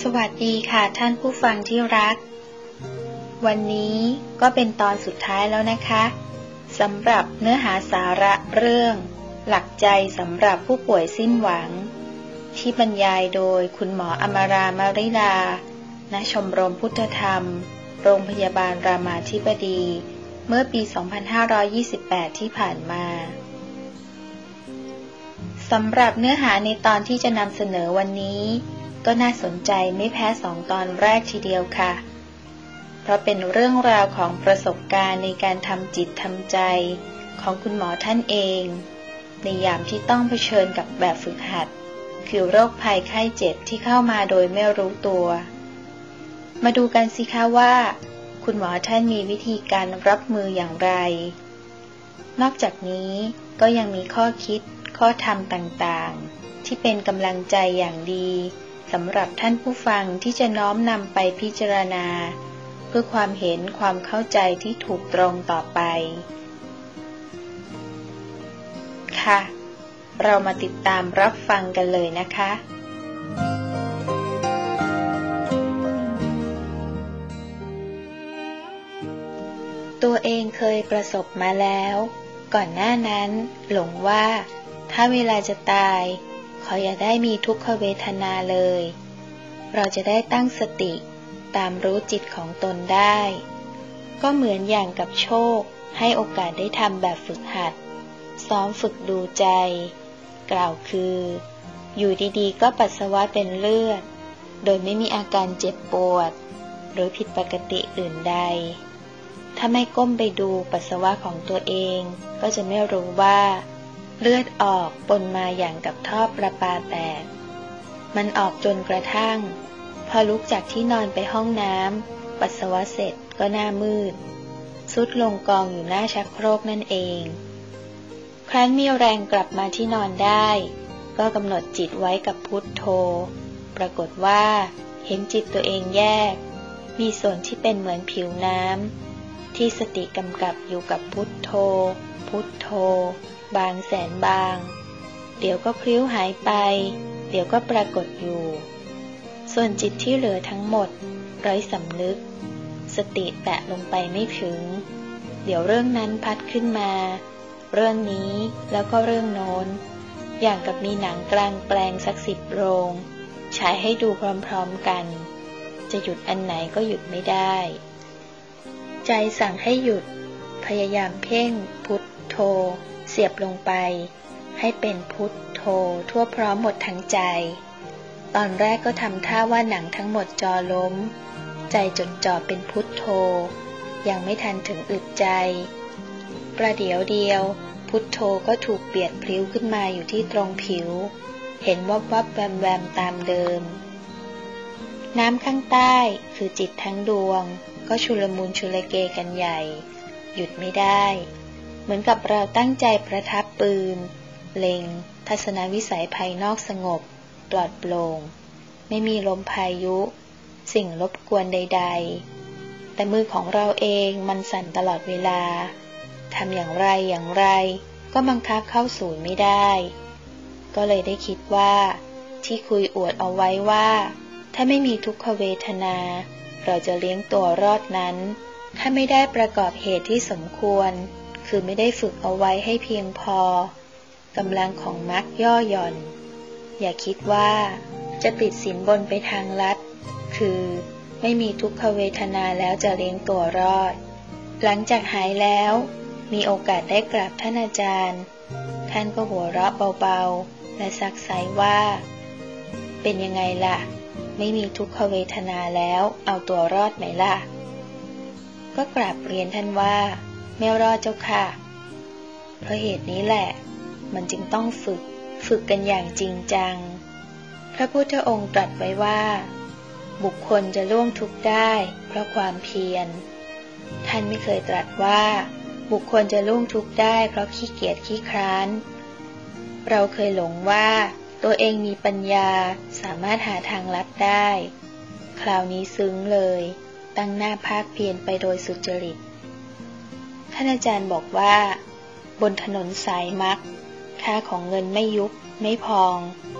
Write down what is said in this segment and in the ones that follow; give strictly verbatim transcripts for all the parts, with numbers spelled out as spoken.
สวัสดีค่ะท่านผู้ฟังที่รักวันนี้ก็เป็นตอนสุดท้ายแล้วนะคะสำหรับเนื้อหาสาระเรื่องหลักใจสำหรับผู้ป่วยสิ้นหวังที่บรรยายโดยคุณหมออมรามริลาณชมรมพุทธธรรมโรงพยาบาลรามาธิบดีเมื่อปี สองพันห้าร้อยยี่สิบแปด ที่ผ่านมาสำหรับเนื้อหาในตอนที่จะนำเสนอวันนี้ก็น่าสนใจไม่แพ้สองตอนแรกทีเดียวค่ะเพราะเป็นเรื่องราวของประสบการณ์ในการทำจิตทำใจของคุณหมอท่านเองในยามที่ต้องเผชิญกับแบบฝึกหัดคือโรคภัยไข้เจ็บที่เข้ามาโดยไม่รู้ตัวมาดูกันสิคะว่าคุณหมอท่านมีวิธีการรับมืออย่างไรนอกจากนี้ก็ยังมีข้อคิดข้อธรรมต่างๆที่เป็นกำลังใจอย่างดีสำหรับท่านผู้ฟังที่จะน้อมนำไปพิจารณาเพื่อความเห็นความเข้าใจที่ถูกตรงต่อไปค่ะเรามาติดตามรับฟังกันเลยนะคะตัวเองเคยประสบมาแล้วก่อนหน้านั้นหลงว่าถ้าเวลาจะตายขออย่าได้มีทุกขเวทนาเลยเราจะได้ตั้งสติตามรู้จิตของตนได้ก็เหมือนอย่างกับโชคให้โอกาสได้ทำแบบฝึกหัดซ้อมฝึกดูใจกล่าวคืออยู่ดีๆก็ปัสสาวะเป็นเลือดโดยไม่มีอาการเจ็บปวดหรือผิดปกติอื่นใดถ้าไม่ก้มไปดูปัสสาวะของตัวเองก็จะไม่รู้ว่าเลือดออกปนมาอย่างกับท่อประปาแตกมันออกจนกระทั่งพอลุกจากที่นอนไปห้องน้ำปัสสาวะเสร็จก็หน้ามืดทรุดลงกองอยู่หน้าชักโครกนั่นเองครั้นมีแรงกลับมาที่นอนได้ก็กำหนดจิตไว้กับพุทโธปรากฏว่าเห็นจิตตัวเองแยกมีส่วนที่เป็นเหมือนผิวน้ำที่สติกำกับอยู่กับพุทโธพุทโธบางแสนบางเดี๋ยวก็พลิ้วหายไปเดี๋ยวก็ปรากฏอยู่ส่วนจิตที่เหลือทั้งหมดไร้สำนึกสติแตะลงไปไม่ถึงเดี๋ยวเรื่องนั้นพัดขึ้นมาเรื่องนี้แล้วก็เรื่องโน้นอย่างกับมีหนังกลางแปลงสักสิบโรงฉายให้ดูพร้อมๆกันจะหยุดอันไหนก็หยุดไม่ได้ใจสั่งให้หยุดพยายามเพ่งพุทโธเสียบลงไปให้เป็นพุทโธทั่วพร้อมหมดทั้งใจตอนแรกก็ทำท่าว่าหนังทั้งหมดจอล้มใจจดจ่อเป็นพุทโธยังไม่ทันถึงอึดใจประเดี๋ยวเดียวพุทโธก็ถูกเบียดพลิ้วขึ้นมาอยู่ที่ตรงผิวเห็นวับวับแวมแวมตามเดิมน้ำข้างใต้คือจิตทั้งดวงก็ชุลมุนชุลเกกันใหญ่หยุดไม่ได้เหมือนกับเราตั้งใจประทับปืนเล็งทัศนวิสัยภายนอกสงบปลอดโปร่งไม่มีลมพายุสิ่งรบกวนใดๆแต่มือของเราเองมันสั่นตลอดเวลาทำอย่างไรอย่างไรก็บังคับเข้าศูนย์ไม่ได้ก็เลยได้คิดว่าที่คุยอวดเอาไว้ว่าถ้าไม่มีทุกขเวทนาเราจะเลี้ยงตัวรอดนั้นถ้าไม่ได้ประกอบเหตุที่สมควรคือไม่ได้ฝึกเอาไว้ให้เพียงพอกำลังของมรรคย่อหย่อนอย่าคิดว่าจะติดสินบนไปทางลัดคือไม่มีทุกขเวทนาแล้วจะเลี้ยงตัวรอดหลังจากหายแล้วมีโอกาสได้กราบท่านอาจารย์ท่านก็หัวเราะเบาๆและซักไซว่าเป็นยังไงล่ะไม่มีทุกขเวทนาแล้วเอาตัวรอดไหมล่ะก็กราบเรียนท่านว่าไม่รอดเจ้าค่ะเพราะเหตุนี้แหละมันจึงต้องฝึกฝึกกันอย่างจริงจังพระพุทธองค์ตรัสไว้ว่าบุคคลจะล่วงทุกข์ได้เพราะความเพียรท่านไม่เคยตรัสว่าบุคคลจะล่วงทุกข์ได้เพราะขี้เกียจขี้คร้านเราเคยหลงว่าตัวเองมีปัญญาสามารถหาทางลัดได้คราวนี้ซึ้งเลยตั้งหน้าภาคเพียรไปโดยสุจริตท่านอาจารย์บอกว่าบนถนนสายมรรคค่าของเงินไม่ยุบไม่พอง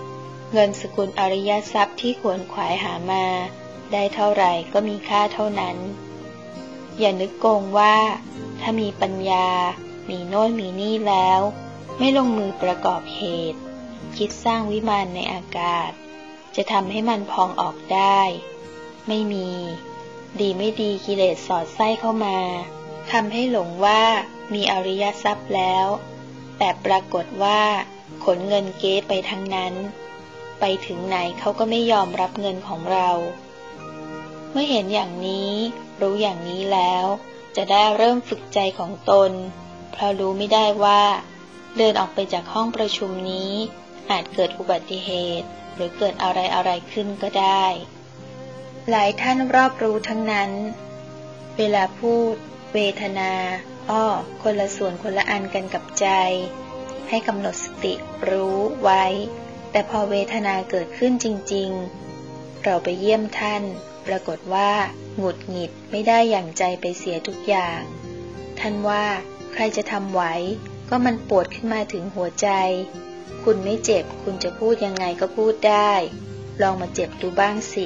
เงินสกุลอริยทรัพย์ที่ขวนขวายหามาได้เท่าไหร่ก็มีค่าเท่านั้นอย่านึกโกงว่าถ้ามีปัญญามีโน่นมีนี่แล้วไม่ลงมือประกอบเหตุคิดสร้างวิมานในอากาศจะทำให้มันพองออกได้ไม่มีดีไม่ดีกิเลสสอดไส้เข้ามาทำให้หลงว่ามีอริยทรัพย์แล้วแต่ปรากฏว่าขนเงินเก๊ไปทั้งนั้นไปถึงไหนเขาก็ไม่ยอมรับเงินของเราเมื่อเห็นอย่างนี้รู้อย่างนี้แล้วจะได้เริ่มฝึกใจของตนเพราะรู้ไม่ได้ว่าเดินออกไปจากห้องประชุมนี้อาจเกิดอุบัติเหตุหรือเกิดอะไรอะไรขึ้นก็ได้หลายท่านรอบรู้ทั้งนั้นเวลาพูดเวทนาอ้อคนละส่วนคนละอันกันกับใจให้กำหนดสติรู้ไว้แต่พอเวทนาเกิดขึ้นจริงๆเราไปเยี่ยมท่านปรากฏว่าหงุดหงิดไม่ได้อย่างใจไปเสียทุกอย่างท่านว่าใครจะทำไหวก็มันปวดขึ้นมาถึงหัวใจคุณไม่เจ็บคุณจะพูดยังไงก็พูดได้ลองมาเจ็บดูบ้างสิ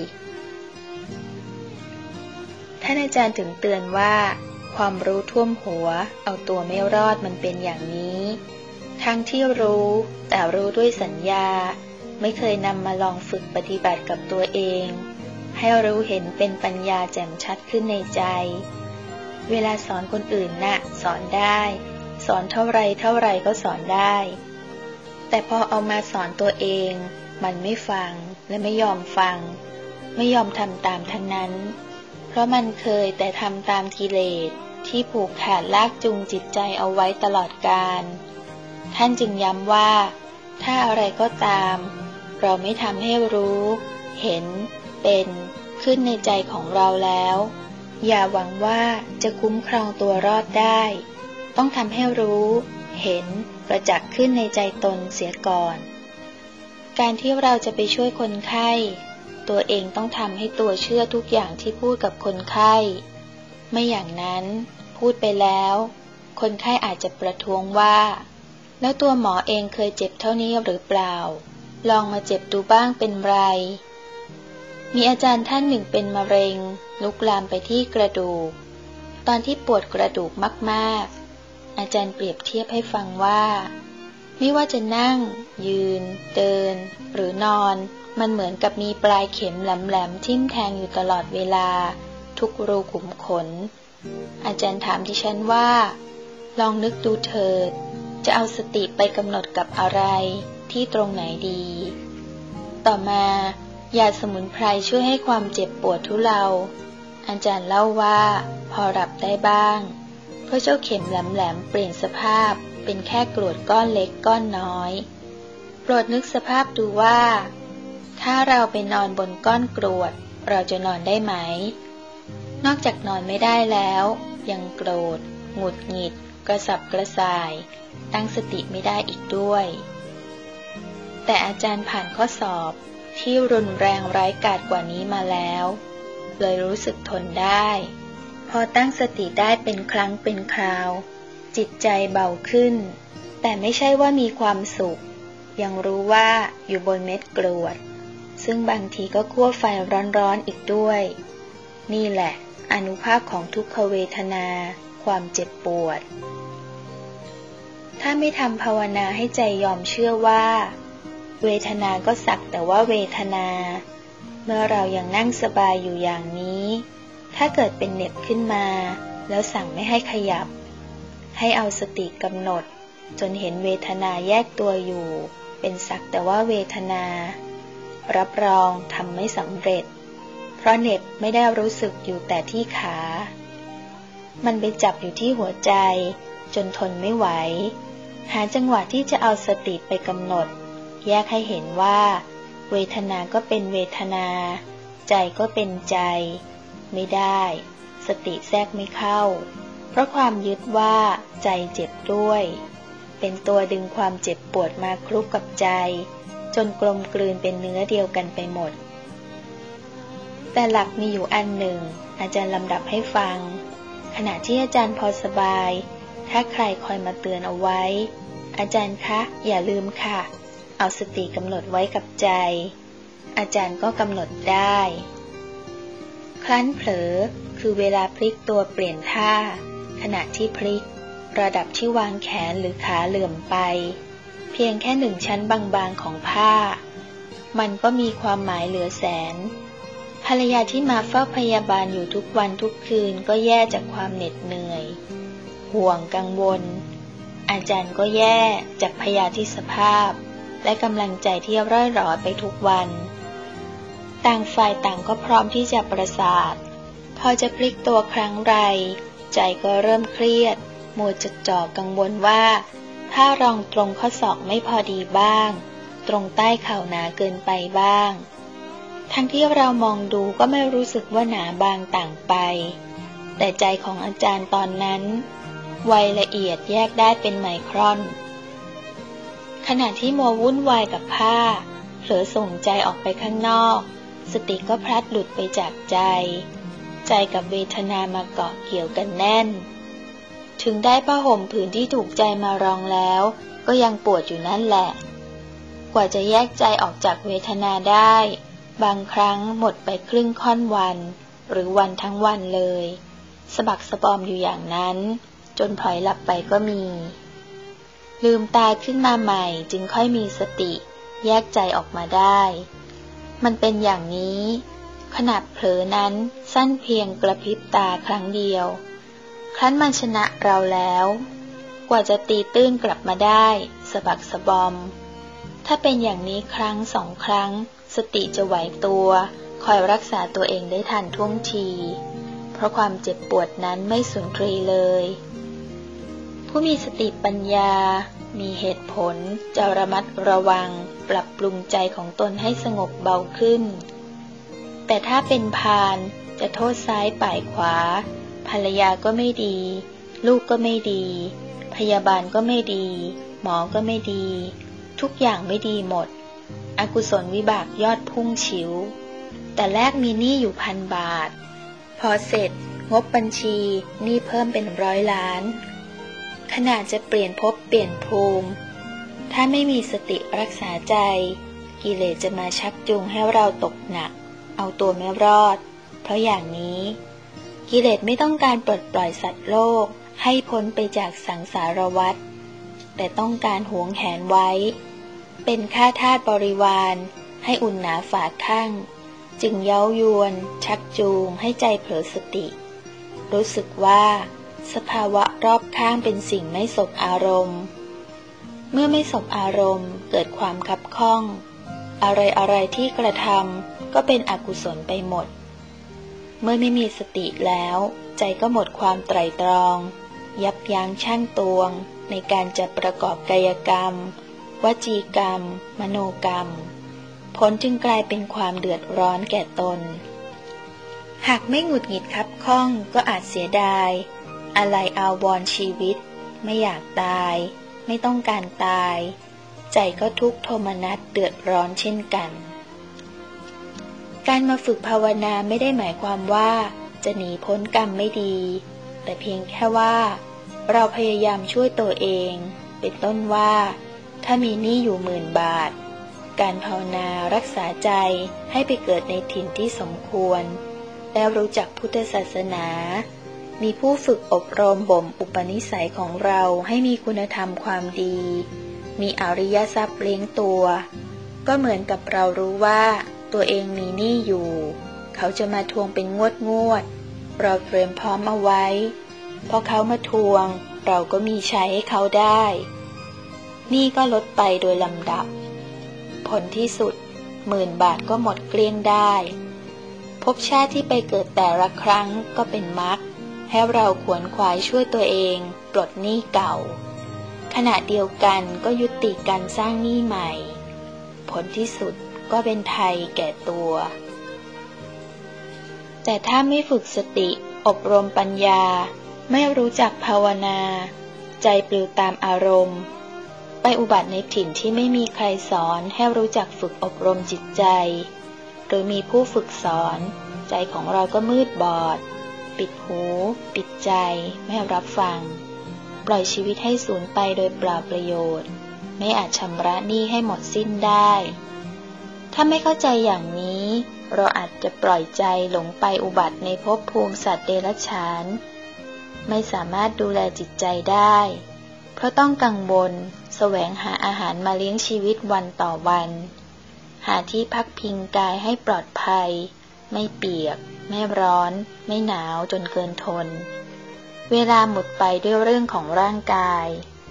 ท่านอาจารย์ถึงเตือนว่าความรู้ท่วมหัวเอาตัวไม่รอดมันเป็นอย่างนี้ทั้งที่รู้แต่รู้ด้วยสัญญาไม่เคยนำมาลองฝึกปฏิบัติกับตัวเองให้รู้เห็นเป็นปัญญาแจ่มชัดขึ้นในใจเวลาสอนคนอื่นน่ะสอนได้สอนเท่าไรเท่าไรก็สอนได้แต่พอเอามาสอนตัวเองมันไม่ฟังและไม่ยอมฟังไม่ยอมทำตามทั้งนั้นเพราะมันเคยแต่ทำตามกิเลสที่ผูกขาดลากจูงจิตใจเอาไว้ตลอดกาลท่านจึงย้ำว่าถ้าอะไรก็ตามเราไม่ทำให้รู้เห็นเป็นขึ้นในใจของเราแล้วอย่าหวังว่าจะคุ้มครองตัวรอดได้ต้องทำให้รู้เห็นประจักษ์ขึ้นในใจตนเสียก่อนการที่เราจะไปช่วยคนไข้ตัวเองต้องทำให้ตัวเชื่อทุกอย่างที่พูดกับคนไข้ไม่อย่างนั้นพูดไปแล้วคนไข้อาจจะประท้วงว่าแล้วตัวหมอเองเคยเจ็บเท่านี้หรือเปล่าลองมาเจ็บดูบ้างเป็นไรมีอาจารย์ท่านหนึ่งเป็นมะเร็งลุกลามไปที่กระดูกตอนที่ปวดกระดูกมากๆอาจารย์เปรียบเทียบให้ฟังว่าไม่ว่าจะนั่งยืนเดินหรือนอนมันเหมือนกับมีปลายเข็มแหลมๆทิ่มแทงอยู่ตลอดเวลาทุกรูขุมขนอาจารย์ถามดิฉันว่าลองนึกดูเถิดจะเอาสติไปกำหนดกับอะไรที่ตรงไหนดีต่อมายาสมุนไพรช่วยให้ความเจ็บปวดทุเลาอาจารย์เล่าว่าพอหลับได้บ้างเพราะเจ้าเข็มแหลมๆเปลี่ยนสภาพเป็นแค่กรวดก้อนเล็กก้อนน้อยโปรดนึกสภาพดูว่าถ้าเราไปนอนบนก้อนกรวดเราจะนอนได้ไหมนอกจากนอนไม่ได้แล้วยังโกรธหงุดหงิดกระสับกระส่ายตั้งสติไม่ได้อีกด้วยแต่อาจารย์ผ่านข้อสอบที่รุนแรงร้ายกาจกว่านี้มาแล้วเลยรู้สึกทนได้พอตั้งสติได้เป็นครั้งเป็นคราวจิตใจเบาขึ้นแต่ไม่ใช่ว่ามีความสุขยังรู้ว่าอยู่บนเม็ดกรวดซึ่งบางทีก็คั่วไฟร้อนๆอีกด้วยนี่แหละอานุภาพของทุกขเวทนาความเจ็บปวดถ้าไม่ทำภาวนาให้ใจยอมเชื่อว่าเวทนาก็สักแต่ว่าเวทนาเมื่อเรายังนั่งสบายอยู่อย่างนี้ถ้าเกิดเป็นเหน็บขึ้นมาแล้วสั่งไม่ให้ขยับให้เอาสติกำหนดจนเห็นเวทนาแยกตัวอยู่เป็นสักแต่ว่าเวทนารับรองทำไม่สำเร็จเพราะเหน็บไม่ได้รู้สึกอยู่แต่ที่ขามันไปจับอยู่ที่หัวใจจนทนไม่ไหวหาจังหวะที่จะเอาสติไปกำหนดแยกให้เห็นว่าเวทนาก็เป็นเวทนาใจก็เป็นใจไม่ได้สติแทรกไม่เข้าเพราะความยึดว่าใจเจ็บด้วยเป็นตัวดึงความเจ็บปวดมาคลุกกับใจจนกลมกลืนเป็นเนื้อเดียวกันไปหมดแต่หลักมีอยู่อันหนึ่งอาจารย์ลำดับให้ฟังขณะที่อาจารย์พอสบายถ้าใครคอยมาเตือนเอาไว้อาจารย์คะอย่าลืมค่ะเอาสติกำหนดไว้กับใจอาจารย์ก็กำหนดได้ครั้นเผลอคือเวลาพลิกตัวเปลี่ยนท่าขณะที่พลิกระดับที่วางแขนหรือขาเหลื่อมไปเพียงแค่หนึ่งชั้นบางๆของผ้ามันก็มีความหมายเหลือแสนภรรยาที่มาเฝ้าพยาบาลอยู่ทุกวันทุกคืนก็แย่จากความเหน็ดเหนื่อยห่วงกังวลอาจารย์ก็แย่จากพยาธิสภาพและกำลังใจที่ร่อยหรอไปทุกวันต่างฝ่ายต่างก็พร้อมที่จะประสาทพอจะพลิกตัวครั้งไรใจก็เริ่มเครียดมัวจดจ่อกังวลว่าถ้ารองตรงข้อศอกไม่พอดีบ้างตรงใต้เข่าหนาเกินไปบ้างทั้งที่เรามองดูก็ไม่รู้สึกว่าหนาบางต่างไปแต่ใจของอาจารย์ตอนนั้นไวละเอียดแยกได้เป็นไมครอนขณะที่มัววุ่นวายกับผ้าเผลอส่งใจออกไปข้างนอกสติก็พลัดหลุดไปจากใจใจกับเวทนามาเกาะเกี่ยวกันแน่นถึงได้ผ้าห่มผืนที่ถูกใจมารองแล้วก็ยังปวดอยู่นั่นแหละกว่าจะแยกใจออกจากเวทนาได้บางครั้งหมดไปครึ่งค่อนวันหรือวันทั้งวันเลยสะบักสะบอมอยู่อย่างนั้นจนพลอยหลับไปก็มีลืมตาขึ้นมาใหม่จึงค่อยมีสติแยกใจออกมาได้มันเป็นอย่างนี้ขณะเผลอนั้นสั้นเพียงกระพริบตาครั้งเดียวครั้นมันชนะเราแล้วกว่าจะตีตื้นกลับมาได้สะบักสะบอมถ้าเป็นอย่างนี้ครั้งสองครั้งสติจะไหวตัวคอยรักษาตัวเองได้ทันท่วงทีเพราะความเจ็บปวดนั้นไม่สุนทรีเลยผู้มีสติปัญญามีเหตุผลจะระมัดระวังปรับปรุงใจของตนให้สงบเบาขึ้นแต่ถ้าเป็นพาลจะโทษซ้ายป่ายขวาภรรยาก็ไม่ดีลูกก็ไม่ดีพยาบาลก็ไม่ดีหมอก็ไม่ดีทุกอย่างไม่ดีหมดอกุศลวิบากยอดพุ่งฉิวแต่แรกมีหนี้อยู่พันบาทพอเสร็จงบบัญชีหนี้เพิ่มเป็นร้อยล้านขนาดจะเปลี่ยนภพเปลี่ยนภูมิถ้าไม่มีสติรักษาใจกิเลสจะมาชักจูงให้เราตกหนักเอาตัวไม่รอดเพราะอย่างนี้กิเลสไม่ต้องการปลดปล่อยสัตว์โลกให้พ้นไปจากสังสารวัฏแต่ต้องการหวงแหนไว้เป็นข้าทาสบริวารให้อุ่นหนาฝาข้างจึงเย้ายวนชักจูงให้ใจเผลอสติรู้สึกว่าสภาวะรอบข้างเป็นสิ่งไม่สบอารมณ์เมื่อไม่สบอารมณ์เกิดความคับข้องอะไรอะไรที่กระทำก็เป็นอกุศลไปหมดเมื่อไม่มีสติแล้วใจก็หมดความไตร่ตรองยับยั้งชั่งตวงในการจะประกอบกายกรรมวจีกรรมมโนกรรมผลจึงกลายเป็นความเดือดร้อนแก่ตนหากไม่หงุดหงิดคับข้องก็อาจเสียดายอะไรอาวรณ์ชีวิตไม่อยากตายไม่ต้องการตายใจก็ทุกข์โทมนัสเดือดร้อนเช่นกันการมาฝึกภาวนาไม่ได้หมายความว่าจะหนีพ้นกรรมไม่ดีแต่เพียงแค่ว่าเราพยายามช่วยตัวเองเป็นต้นว่าถ้ามีหนี้อยู่หมื่นบาทการภาวนารักษาใจให้ไปเกิดในถิ่นที่สมควรแล้วรู้จักพุทธศาสนามีผู้ฝึกอบรมบ่มอุปนิสัยของเราให้มีคุณธรรมความดีมีอริยทรัพย์เลี้ยงตัวก็เหมือนกับเรารู้ว่าตัวเองมีหนี้อยู่เขาจะมาทวงเป็นงวดงวดเราเตรียมพร้อมเอาไว้พอเขามาทวงเราก็มีใช้ให้เขาได้หนี้ก็ลดไปโดยลำดับผลที่สุดหมื่นบาทก็หมดเกลี้ยงได้ภพชาติที่ไปเกิดแต่ละครั้งก็เป็นมรรคให้เราขวนขวายช่วยตัวเองปลดหนี้เก่าขณะเดียวกันก็ยุติการสร้างหนี้ใหม่ผลที่สุดก็เป็นไทยแก่ตัวแต่ถ้าไม่ฝึกสติอบรมปัญญาไม่รู้จักภาวนาใจปลิวตามอารมณ์ไปอุบัติในถิ่นที่ไม่มีใครสอนให้รู้จักฝึกอบรมจิตใจหรือมีผู้ฝึกสอนใจของเราก็มืดบอดปิดหูปิดใจไม่รับฟังปล่อยชีวิตให้สูญไปโดยเปล่าประโยชน์ไม่อาจชำระหนี้ให้หมดสิ้นได้ถ้าไม่เข้าใจอย่างนี้เราอาจจะปล่อยใจหลงไปอุบัติในภพภูมิสัตว์เดรัจฉานไม่สามารถดูแลจิตใจได้เพราะต้องกังวลแสวงหาอาหารมาเลี้ยงชีวิตวันต่อวันหาที่พักพิงกายให้ปลอดภัยไม่เปียกไม่ร้อนไม่หนาวจนเกินทนเวลาหมดไปด้วยเรื่องของร่างกาย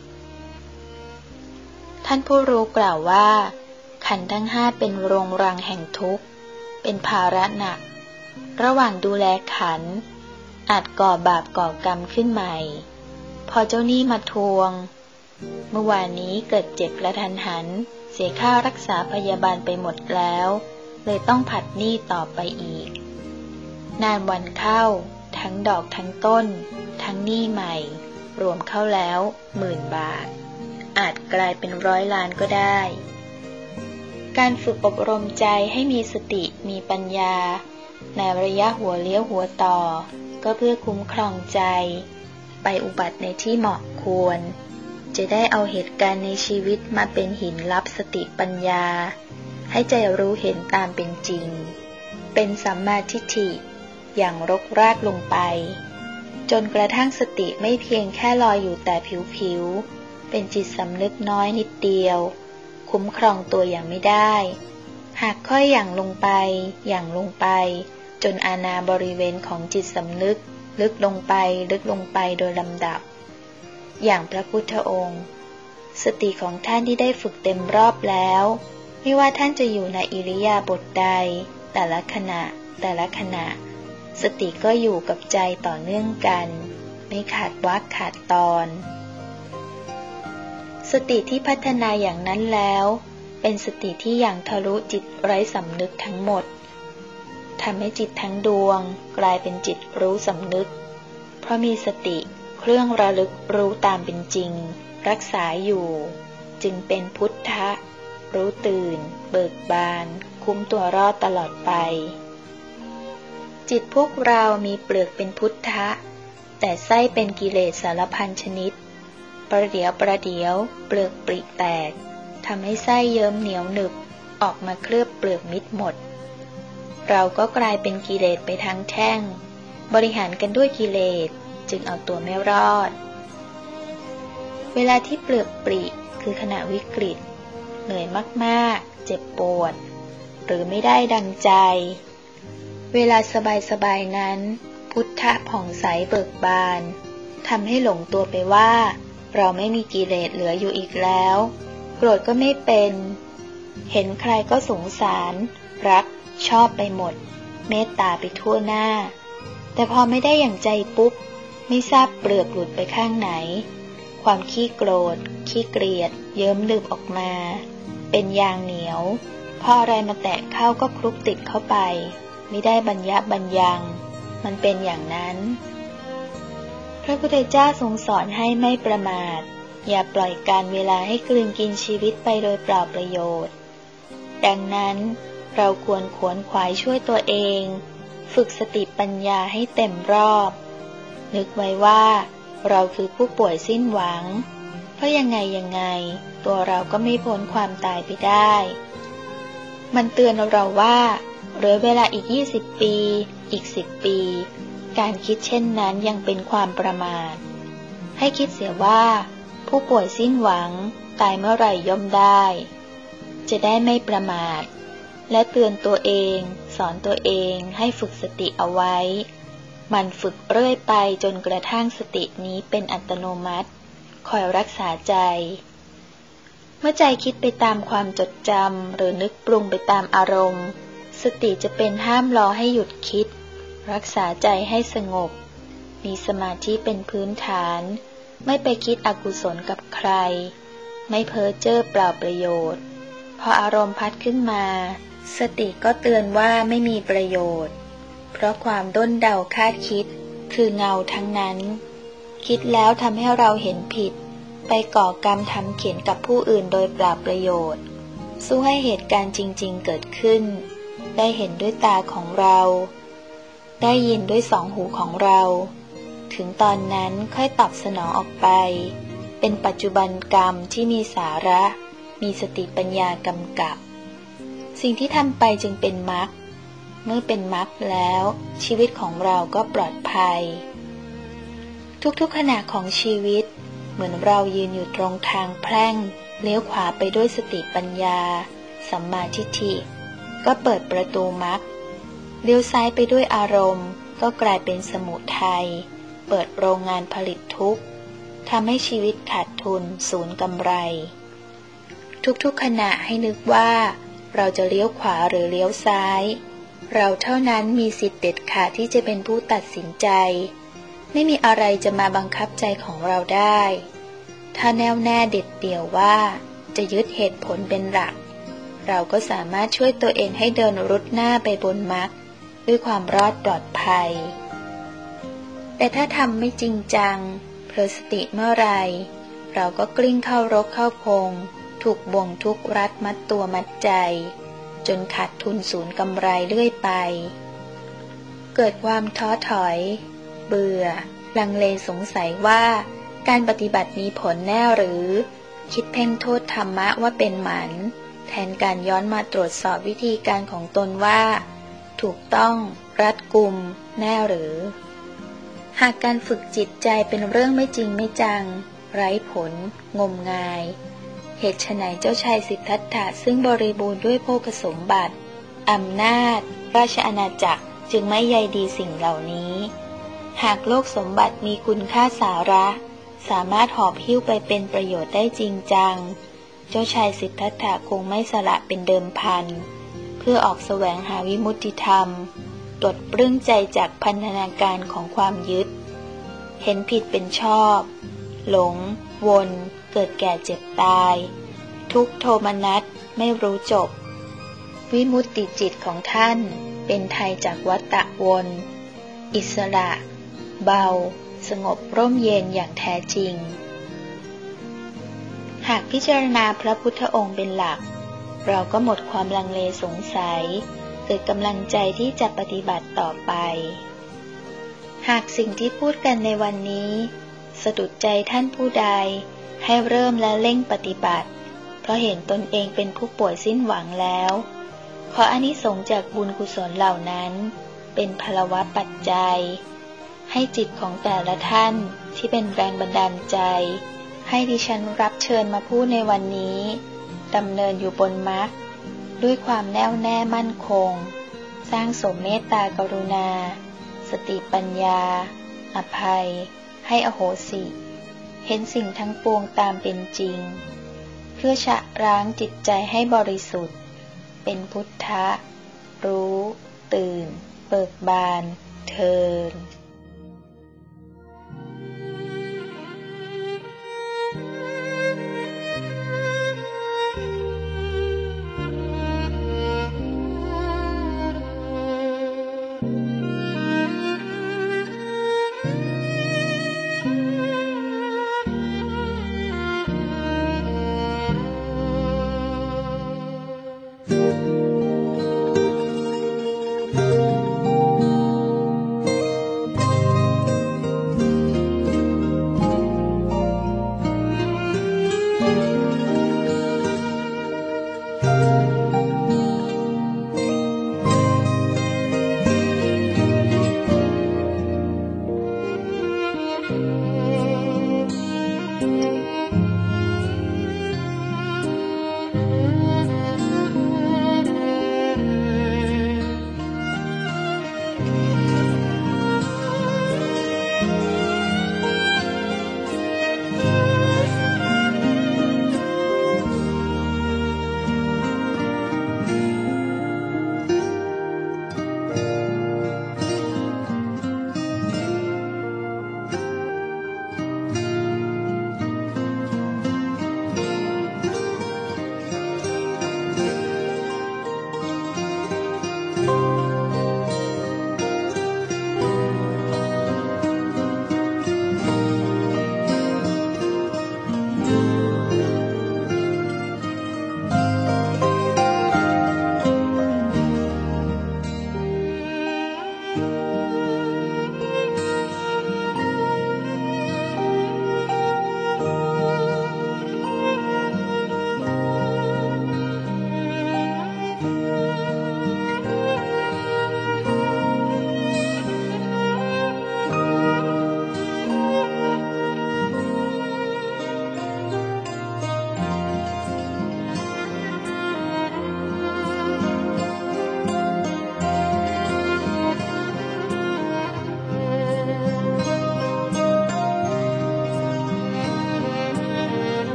ท่านผู้รู้กล่าวว่าขันธ์ทั้งห้าเป็นโรงรังแห่งทุกข์เป็นภาระหนักระหว่างดูแลขันธ์อาจก่อบาปก่อกรรมขึ้นใหม่พอเจ้าหนี้มาทวงเมื่อวานนี้เกิดเจ็บกระทันหันเสียค่ารักษาพยาบาลไปหมดแล้วเลยต้องผัดหนี้ต่อไปอีกนานวันเข้าทั้งดอกทั้งต้นทั้งหนี้ใหม่รวมเข้าแล้วหมื่นบาทอาจกลายเป็นร้อยล้านก็ได้การฝึกอบรมใจให้มีสติมีปัญญาในระยะหัวเลี้ยวหัวต่อก็เพื่อคุ้มครองใจไปอุบัติในที่เหมาะควรจะได้เอาเหตุการณ์ในชีวิตมาเป็นหินลับสติปัญญาให้ใจรู้เห็นตามเป็นจริงเป็นสัมมาทิฏฐิอย่างรกรากลงไปจนกระทั่งสติไม่เพียงแค่ลอยอยู่แต่ผิวๆเป็นจิตสำนึกน้อยนิดเดียวคุ้มครองตัวอย่างไม่ได้หากค่อยอย่างลงไปอย่างลงไปจนอาณาบริเวณของจิตสำนึกลึกลงไปลึกลงไปโดยลำดับอย่างพระพุทธองค์สติของท่านที่ได้ฝึกเต็มรอบแล้วไม่ว่าท่านจะอยู่ในอิริยาบถใดแต่ละขณะแต่ละขณะสติก็อยู่กับใจต่อเนื่องกันไม่ขาดวรรคขาดตอนสติที่พัฒนาอย่างนั้นแล้วเป็นสติที่อย่างทะลุจิตไร้สำนึกทั้งหมดทำให้จิตทั้งดวงกลายเป็นจิตรู้สำนึกเพราะมีสติเครื่องระลึกรู้ตามเป็นจริงรักษาอยู่จึงเป็นพุทธะรู้ตื่นเบิกบานคุ้มตัวรอดตลอดไปจิตพวกเรามีเปลือกเป็นพุทธะแต่ไส้เป็นกิเลสสารพันชนิดประเดี๋ยวประเดี๋ยวเปลือกปริแตกทำให้ไส้เยิ้มเหนียวหนึบออกมาเคลือบเปลือกมิดหมดเราก็กลายเป็นกิเลสไปทั้งแท่งบริหารกันด้วยกิเลสจึงเอาตัวไม่รอดเวลาที่เปลือกปริคือขณะวิกฤตเหนื่อยมากๆเจ็บปวดหรือไม่ได้ดังใจเวลาสบายๆนั้นพุทธะผ่องใสเบิกบานทำให้หลงตัวไปว่าเราไม่มีกิเลสเหลืออยู่อีกแล้วโกรธก็ไม่เป็นเห็นใครก็สงสารรักชอบไปหมดเมตตาไปทั่วหน้าแต่พอไม่ได้อย่างใจปุ๊บไม่ทราบเปลือกหลุดไปข้างไหนความขี้โกรธขี้เกลียดเยิ้มลืมออกมาเป็นยางเหนียวพออะไรมาแตะเข้าก็คลุกติดเข้าไปไม่ได้บรรยะบรรยังมันเป็นอย่างนั้นพระพุทธเจ้าทรงสอนให้ไม่ประมาทอย่าปล่อยการเวลาให้กลืนกินชีวิตไปโดยเปล่าประโยชน์ดังนั้นเราควรขวนขวายช่วยตัวเองฝึกสติปัญญาให้เต็มรอบนึกไว้ว่าเราคือผู้ป่วยสิ้นหวังเพราะยังไงยังไงตัวเราก็ไม่พ้นความตายไปได้มันเตือนเราว่าเหลือเวลาอีกยี่สิบปีอีกสิบปีการคิดเช่นนั้นยังเป็นความประมาทให้คิดเสียว่าผู้ป่วยสิ้นหวังตายเมื่อไหร่ย่อมได้จะได้ไม่ประมาทและเตือนตัวเองสอนตัวเองให้ฝึกสติเอาไว้มันฝึกเรื่อยไปจนกระทั่งสตินี้เป็นอัตโนมัติคอยรักษาใจเมื่อใจคิดไปตามความจดจำหรือนึกปรุงไปตามอารมณ์สติจะเป็นห้ามรอให้หยุดคิดรักษาใจให้สงบมีสมาธิเป็นพื้นฐานไม่ไปคิดอกุศลกับใครไม่เพ้อเจ้อเปล่าประโยชน์พออารมณ์พัดขึ้นมาสติก็เตือนว่าไม่มีประโยชน์เพราะความด้นเดาคาดคิดคือเงาทั้งนั้นคิดแล้วทำให้เราเห็นผิดไปก่อกรรมทำเขียนกับผู้อื่นโดยเปล่าประโยชน์สู้ให้เหตุการณ์จริงๆเกิดขึ้นได้เห็นด้วยตาของเราได้ยินด้วยสองหูของเราถึงตอนนั้นค่อยตอบสนองออกไปเป็นปัจจุบันกรรมที่มีสาระมีสติปัญญากำกับสิ่งที่ทำไปจึงเป็นมรรคเมื่อเป็นมรรคแล้วชีวิตของเราก็ปลอดภัยทุกๆขณะของชีวิตเหมือนเรายืนอยู่ตรงทางแพร่งเลี้ยวขวาไปด้วยสติปัญญาสัมมาทิฏฐิก็เปิดประตูมรรคเลี้ยวซ้ายไปด้วยอารมณ์ก็กลายเป็นสมุทัยเปิดโรงงานผลิตทุกข์ทำให้ชีวิตขาดทุนสูญกำไรทุกๆขณะให้นึกว่าเราจะเลี้ยวขวาหรือเลี้ยวซ้ายเราเท่านั้นมีสิทธิ์เด็ดขาดที่จะเป็นผู้ตัดสินใจไม่มีอะไรจะมาบังคับใจของเราได้ถ้าแน่วแน่เด็ดเดี่ยวว่าจะยึดเหตุผลเป็นหลักเราก็สามารถช่วยตัวเองให้เดินรุดหน้าไปบนมรรคด้วยความรอดปลอดภัยแต่ถ้าทำไม่จริงจังเผลอสติเมื่อไรเราก็กลิ้งเข้ารกเข้าพงถูกบ่วงทุกข์รัดมัดตัวมัดใจจนขาดทุนสูญกำไรเรื่อยไปเกิดความท้อถอยเบื่อลังเลสงสัยว่าการปฏิบัติมีผลแน่หรือคิดเพ่งโทษธรรมะว่าเป็นหมันแทนการย้อนมาตรวจสอบวิธีการของตนว่าถูกต้องรัดกุมแน่หรือหากการฝึกจิตใจเป็นเรื่องไม่จริงไม่จังไร้ผลงมงายเหตุไฉนเจ้าชายสิทธัตถะซึ่งบริบูรณ์ด้วยโภคสมบัติอำนาจราชอาณาจักรจึงไม่ใยดีสิ่งเหล่านี้หากโลกสมบัติมีคุณค่าสาระสามารถหอบหิ้วไปเป็นประโยชน์ได้จริงจังเจ้าชายสิทธัตถะคงไม่สละเป็นเดิมพันเพื่อออกแสวงหาวิมุตติธรรมตรวจปลื้มใจจากพันธนาการของความยึดเห็นผิดเป็นชอบหลงวนเกิดแก่เจ็บตายทุกโทมนัสไม่รู้จบวิมุตติจิตของท่านเป็นไทยจากวัฏฏะวนอิสระเบาสงบร่มเย็นอย่างแท้จริงหากพิจารณาพระพุทธองค์เป็นหลักเราก็หมดความลังเลสงสัยเกิดกำลังใจที่จะปฏิบัติต่อไปหากสิ่งที่พูดกันในวันนี้สะดุดใจท่านผู้ใดให้เริ่มและเร่งปฏิบัติเพราะเห็นตนเองเป็นผู้ป่วยสิ้นหวังแล้วขออานิสงส์จากบุญกุศลเหล่านั้นเป็นพลวะปัจจัยให้จิตของแต่ละท่านที่เป็นแรงบันดาลใจให้ดิฉันรับเชิญมาพูดในวันนี้ดำเนินอยู่บนมรรคด้วยความแน่วแน่มั่นคงสร้างสมเมตตากรุณาสติปัญญาอภัยให้อโหสิเห็นสิ่งทั้งปวงตามเป็นจริงเพื่อชะล้างจิตใจให้บริสุทธิ์เป็นพุทธะรู้ตื่นเบิกบานเทิน